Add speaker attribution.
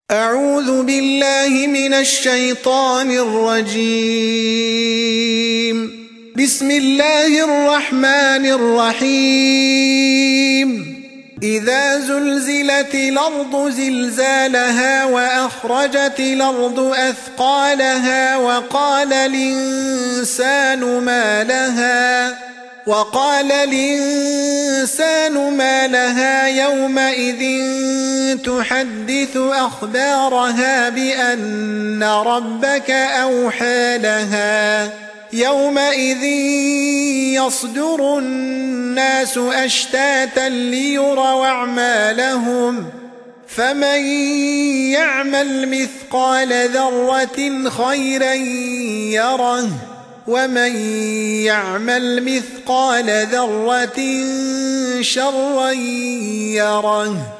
Speaker 1: أعوذ بالله من الشيطان الرجيم. بسم الله الرحمن الرحيم. إذا زلزلت الأرض زلزالها وأخرجت الأرض أثقالها وقال الإنسان ما لها يومئذ تحدث أخبارها بأن ربك أوحى لها يومئذ يصدر الناس أشتاتا ليروا أعمالهم فمن يعمل مثقال ذرة خيرا يره ومن يعمل مثقال ذرة شرا يره.